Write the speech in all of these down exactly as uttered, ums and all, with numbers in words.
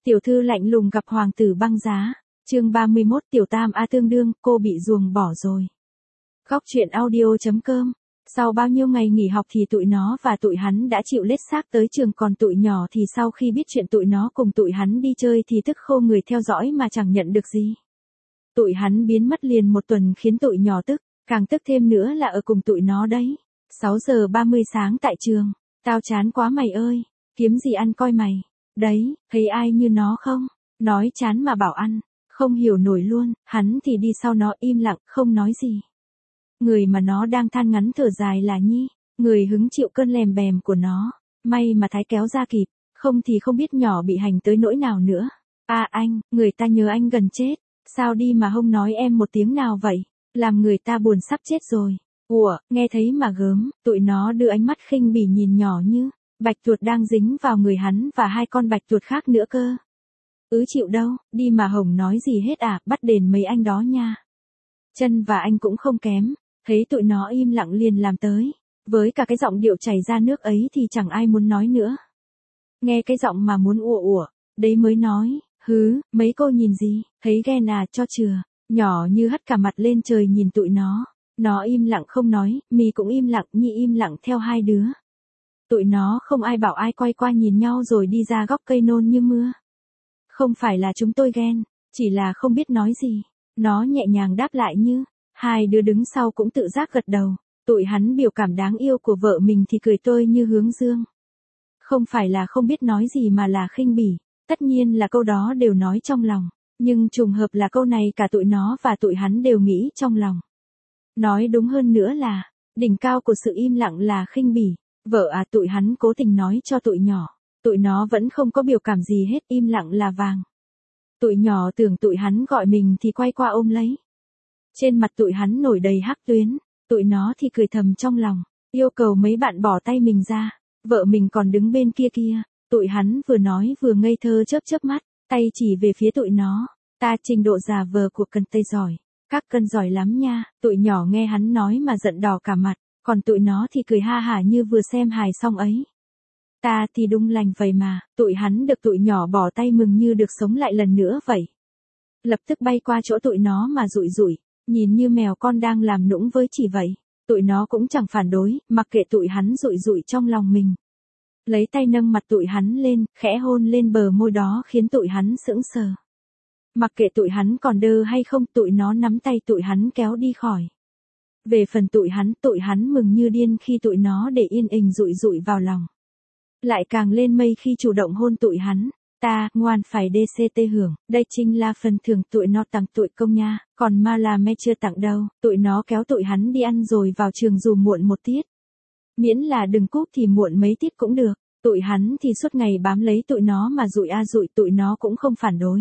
Tiểu thư lạnh lùng gặp hoàng tử băng giá. Chương ba mươi mốt Tiểu Tam A tương đương, cô bị ruồng bỏ rồi. Góc truyện audio chấm com. Sau bao nhiêu ngày nghỉ học thì tụi nó và tụi hắn đã chịu lết xác tới trường, còn tụi nhỏ thì sau khi biết chuyện tụi nó cùng tụi hắn đi chơi thì tức khô người theo dõi mà chẳng nhận được gì. Tụi hắn biến mất liền một tuần khiến tụi nhỏ tức, càng tức thêm nữa là ở cùng tụi nó đấy. sáu giờ ba mươi sáng tại trường, tao chán quá mày ơi, kiếm gì ăn coi mày. Đấy, thấy ai như nó không? Nói chán mà bảo ăn, không hiểu nổi luôn, hắn thì đi sau nó im lặng, không nói gì. Người mà nó đang than ngắn thở dài là Nhi, người hứng chịu cơn lèm bèm của nó, may mà Thái kéo ra kịp, không thì không biết nhỏ bị hành tới nỗi nào nữa. À anh, người ta nhớ anh gần chết, sao đi mà không nói em một tiếng nào vậy, làm người ta buồn sắp chết rồi. Ủa, nghe thấy mà gớm, tụi nó đưa ánh mắt khinh bỉ nhìn nhỏ Như bạch tuột đang dính vào người hắn và hai con bạch tuột khác nữa cơ. Ứ chịu đâu, đi mà hổng nói gì hết à, bắt đền mấy anh đó nha. Chân và anh cũng không kém, thấy tụi nó im lặng liền làm tới. Với cả cái giọng điệu chảy ra nước ấy thì chẳng ai muốn nói nữa. Nghe cái giọng mà muốn ủa ủa, đấy mới nói, hứ, mấy cô nhìn gì, thấy ghen à, cho chừa. Nhỏ Như hất cả mặt lên trời nhìn tụi nó. Nó im lặng không nói, mì cũng im lặng, Nhi im lặng theo hai đứa. Tụi nó không ai bảo ai, quay qua nhìn nhau rồi đi ra góc cây nôn như mưa. Không phải là chúng tôi ghen, chỉ là không biết nói gì. Nó nhẹ nhàng đáp lại Như. Hai đứa đứng sau cũng tự giác gật đầu. Tụi hắn biểu cảm đáng yêu của vợ mình thì cười tươi như hướng dương. Không phải là không biết nói gì mà là khinh bỉ. Tất nhiên là câu đó đều nói trong lòng. Nhưng trùng hợp là câu này cả tụi nó và tụi hắn đều nghĩ trong lòng. Nói đúng hơn nữa là, đỉnh cao của sự im lặng là khinh bỉ. Vợ à, tụi hắn cố tình nói cho tụi nhỏ. Tụi nó vẫn không có biểu cảm gì hết, im lặng là vàng. Tụi nhỏ tưởng tụi hắn gọi mình thì quay qua ôm lấy. Trên mặt tụi hắn nổi đầy hắc tuyến. Tụi nó thì cười thầm trong lòng, yêu cầu mấy bạn bỏ tay mình ra. Vợ mình còn đứng bên kia kia. Tụi hắn vừa nói vừa ngây thơ chớp chớp mắt, tay chỉ về phía tụi nó. Ta trình độ giả vờ của cần tây giỏi. Các cân giỏi lắm nha. Tụi nhỏ nghe hắn nói mà giận đỏ cả mặt. Còn tụi nó thì cười ha hả như vừa xem hài xong ấy. Ta thì đúng lành vậy mà. Tụi hắn được tụi nhỏ bỏ tay mừng như được sống lại lần nữa vậy. Lập tức bay qua chỗ tụi nó mà rụi rụi. Nhìn như mèo con đang làm nũng với chỉ vậy. Tụi nó cũng chẳng phản đối, mặc kệ tụi hắn rụi rụi trong lòng mình. Lấy tay nâng mặt tụi hắn lên, khẽ hôn lên bờ môi đó khiến tụi hắn sững sờ. Mặc kệ tụi hắn còn đơ hay không, tụi nó nắm tay tụi hắn kéo đi khỏi. Về phần tụi hắn, tụi hắn mừng như điên khi tụi nó để yên ình rụi rụi vào lòng. Lại càng lên mây khi chủ động hôn tụi hắn. Ta, ngoan phải đê xê tê hưởng, đây chính là phần thưởng tụi nó tặng tụi công nha, còn mà là mẹ chưa tặng đâu. Tụi nó kéo tụi hắn đi ăn rồi vào trường dù muộn một tiết. Miễn là đừng cúp thì muộn mấy tiết cũng được. Tụi hắn thì suốt ngày bám lấy tụi nó mà rụi a rụi, tụi nó cũng không phản đối.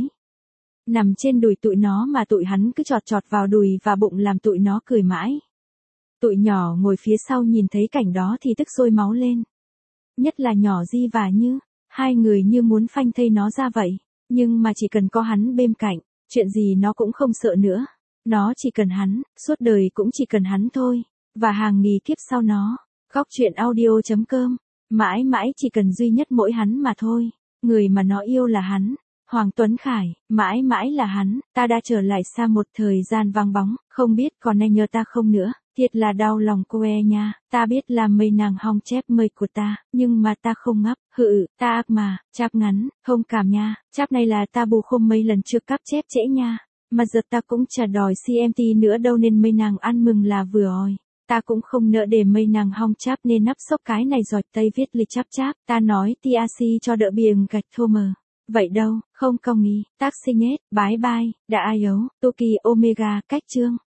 Nằm trên đùi tụi nó mà tụi hắn cứ chọt chọt vào đùi và bụng làm tụi nó cười mãi. Tụi nhỏ ngồi phía sau nhìn thấy cảnh đó thì tức sôi máu lên. Nhất là nhỏ Di và Như, hai người như muốn phanh thây nó ra vậy. Nhưng mà chỉ cần có hắn bên cạnh, chuyện gì nó cũng không sợ nữa. Nó chỉ cần hắn, suốt đời cũng chỉ cần hắn thôi. Và hàng nghìn kiếp sau nó. Góc truyện audio chấm com. Mãi mãi chỉ cần duy nhất mỗi hắn mà thôi. Người mà nó yêu là hắn. Hoàng Tuấn Khải, mãi mãi là hắn. Ta đã trở lại sau một thời gian vắng bóng, không biết còn ai nhớ ta không nữa. Thiệt là đau lòng cô e nha. Ta biết là mây nàng hong chép mây của ta, nhưng mà ta không ngấp. Hự, ta ác mà, cháp ngắn, không cảm nha. Cháp này là ta bù khôm mấy lần trước cắp chép trễ nha. Mà giờ ta cũng chả đòi xê em tê nữa đâu nên mây nàng ăn mừng là vừa rồi. Ta cũng không nỡ để mây nàng hong cháp nên nắp sốc cái này giỏi tây viết lịch cháp cháp. Ta nói tê a xê cho đỡ biếng gạch thô mờ. Vậy đâu, không công nghi, tác sinh hết, bye bye, đã ai ấu, Toki Omega, cách chương.